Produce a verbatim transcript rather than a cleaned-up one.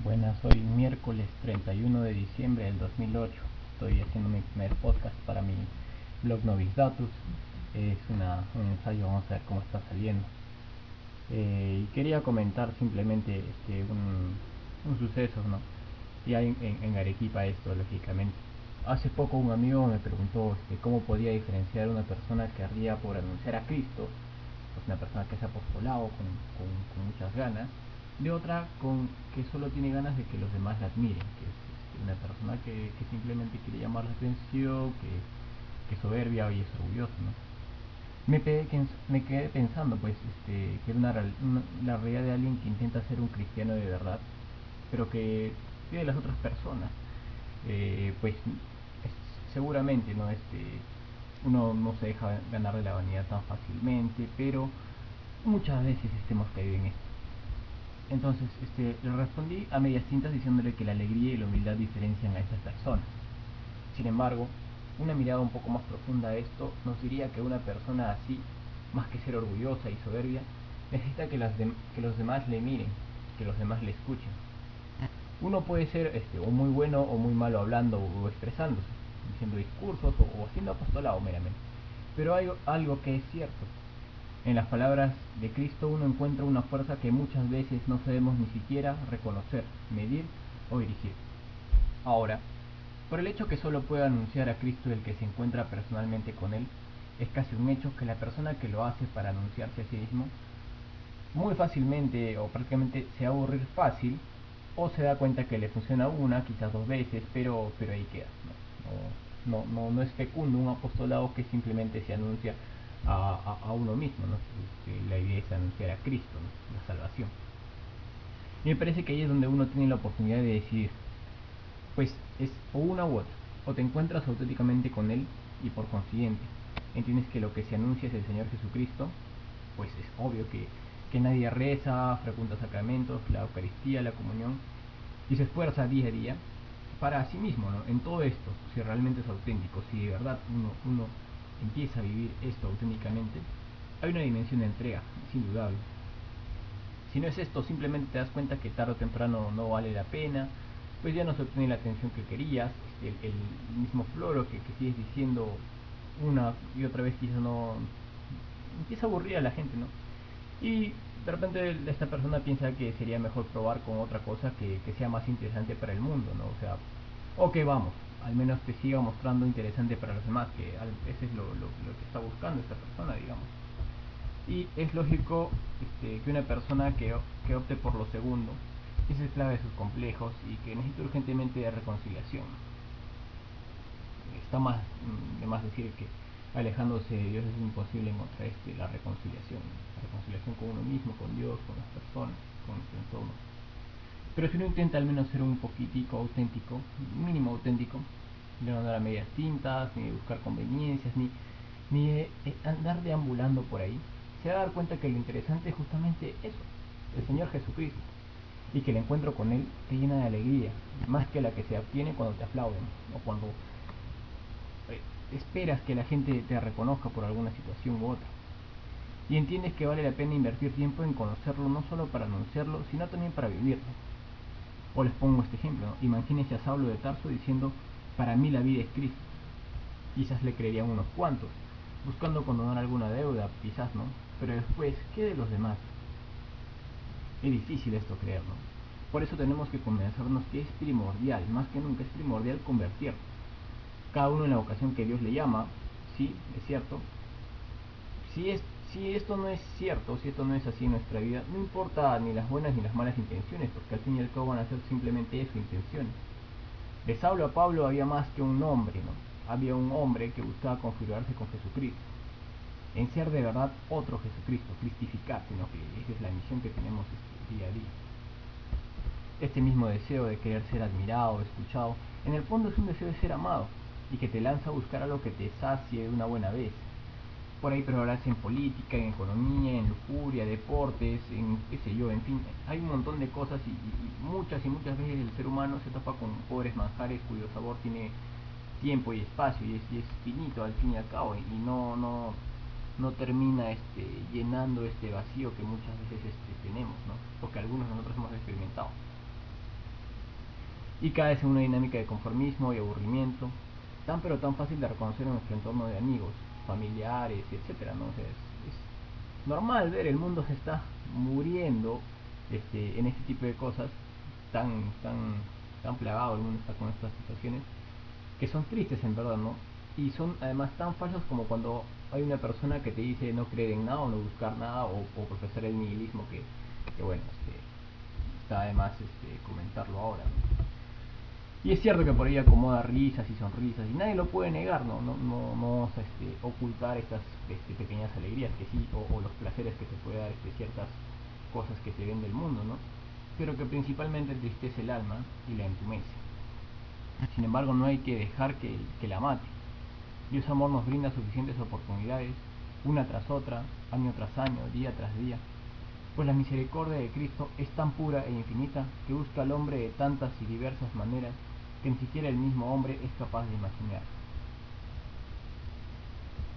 Buenas, hoy miércoles treinta y uno de diciembre del dos mil ocho. Estoy haciendo mi primer podcast para mi blog Novis Datus. Es una, un ensayo, vamos a ver cómo está saliendo. Eh, y quería comentar simplemente este, un, un suceso, ¿no? Y hay en, en Arequipa esto, lógicamente. Hace poco un amigo me preguntó este, cómo podía diferenciar una persona que ardía por anunciar a Cristo, pues una persona que se ha apostolado con, con, con muchas ganas, de otra con que solo tiene ganas de que los demás la admiren, que es este, una persona que, que simplemente quiere llamar la atención, que, que es soberbia y es orgulloso, ¿no? Me, pe- me quedé pensando pues este, que era una, una, la realidad de alguien que intenta ser un cristiano de verdad, pero que pide a las otras personas, eh, pues es, seguramente no este uno no se deja ganar de la vanidad tan fácilmente, pero muchas veces hemos caído en esto. Entonces este, le respondí a medias tintas diciéndole que la alegría y la humildad diferencian a estas personas. Sin embargo, una mirada un poco más profunda a esto nos diría que una persona así, más que ser orgullosa y soberbia, necesita que, las de, que los demás le miren, que los demás le escuchen. Uno puede ser este, o muy bueno o muy malo hablando o expresándose, diciendo discursos o, o haciendo apostolado meramente. Pero hay algo que es cierto. En las palabras de Cristo uno encuentra una fuerza que muchas veces no sabemos ni siquiera reconocer, medir o dirigir. Ahora, por el hecho que solo puede anunciar a Cristo el que se encuentra personalmente con él, es casi un hecho que la persona que lo hace para anunciarse a sí mismo muy fácilmente o prácticamente se va a aburrir fácil, o se da cuenta que le funciona una, quizás dos veces, pero, pero ahí queda. No, no, no, no es fecundo un apostolado que simplemente se anuncia a, a, a uno mismo, ¿no? Este, la idea es anunciar a Cristo, ¿no? La salvación. Y me parece que ahí es donde uno tiene la oportunidad de decidir, pues es o una u otra, o te encuentras auténticamente con Él y por consiguiente entiendes que lo que se anuncia es el Señor Jesucristo, pues es obvio que, que nadie reza, frecuenta sacramentos, la Eucaristía, la comunión, y se esfuerza día a día para sí mismo, ¿no? En todo esto, si realmente es auténtico, si de verdad uno, uno empieza a vivir esto auténticamente, hay una dimensión de entrega, es indudable. Si no es esto, simplemente te das cuenta que tarde o temprano no vale la pena, pues ya no se obtiene la atención que querías, el, el mismo floro que, que sigues diciendo una y otra vez quizás no empieza a aburrir a la gente, ¿no? Y de repente esta persona piensa que sería mejor probar con otra cosa que, que sea más interesante para el mundo, ¿no? O sea, ok, vamos, al menos que siga mostrando interesante para los demás, que ese es lo, lo, lo que está buscando esta persona, digamos. Y es lógico este, que una persona que, que opte por lo segundo es esclava de sus complejos y que necesita urgentemente de reconciliación. Está más de más decir que alejándose de Dios es imposible encontrar este, la reconciliación, la reconciliación con uno mismo, con Dios, con las personas, con nuestro entorno. Pero si uno intenta al menos ser un poquitico auténtico, mínimo auténtico, de no andar a medias tintas, ni de buscar conveniencias, ni, ni de andar deambulando por ahí, se va a dar cuenta que lo interesante es justamente eso, el Señor Jesucristo, y que el encuentro con Él te llena de alegría, más que la que se obtiene cuando te aplauden, o cuando eh, esperas que la gente te reconozca por alguna situación u otra. Y entiendes que vale la pena invertir tiempo en conocerlo no solo para anunciarlo, sino también para vivirlo. O les pongo este ejemplo, ¿no? Imagínense a Saulo de Tarso diciendo, para mí la vida es Cristo. Quizás le creerían unos cuantos, buscando condonar alguna deuda, quizás, ¿no? Pero después, ¿qué de los demás? Es difícil esto creerlo. Por eso tenemos que convencernos que es primordial, más que nunca es primordial convertirnos. Cada uno en la vocación que Dios le llama, sí, es cierto. Si, es, si esto no es cierto, si esto no es así en nuestra vida, no importa ni las buenas ni las malas intenciones, porque al fin y al cabo van a ser simplemente eso, intenciones. De Saulo a Pablo había más que un hombre, ¿no? Había un hombre que buscaba configurarse con Jesucristo, en ser de verdad otro Jesucristo, cristificarse, ¿no? Que esa es la misión que tenemos este día a día. Este mismo deseo de querer ser admirado, escuchado, en el fondo es un deseo de ser amado, y que te lanza a buscar algo que te sacie de una buena vez. Por ahí probarás en política, en economía, en lujuria, deportes, en qué sé yo, en fin, hay un montón de cosas y, y muchas y muchas veces el ser humano se topa con pobres manjares cuyo sabor tiene tiempo y espacio y es, y es finito al fin y al cabo y, y no, no, no termina este, llenando este vacío que muchas veces este, tenemos, ¿no? Porque algunos de nosotros hemos experimentado. y caes en una dinámica de conformismo y aburrimiento, tan pero tan fácil de reconocer en nuestro entorno de amigos, familiares, etcétera, ¿no? O sea, es, es normal ver, el mundo se está muriendo este, en este tipo de cosas, tan, tan, tan plagado el mundo está con estas situaciones, que son tristes en verdad, ¿no? Y son además tan falsos como cuando hay una persona que te dice no creer en nada o no buscar nada o, o profesar el nihilismo que, que bueno, este, está además este, comentarlo ahora, ¿no? Y es cierto que por ahí acomoda risas y sonrisas y nadie lo puede negar, no, no, no, no vamos a este, ocultar estas este, pequeñas alegrías que sí, o, o los placeres que te puede dar este, ciertas cosas que se ven del mundo, ¿no? Pero que principalmente entristece el alma y la entumece. Sin embargo, no hay que dejar que, que la mate. Dios amor nos brinda suficientes oportunidades, una tras otra, año tras año, día tras día, pues la misericordia de Cristo es tan pura e infinita que busca al hombre de tantas y diversas maneras que ni siquiera el mismo hombre es capaz de imaginar.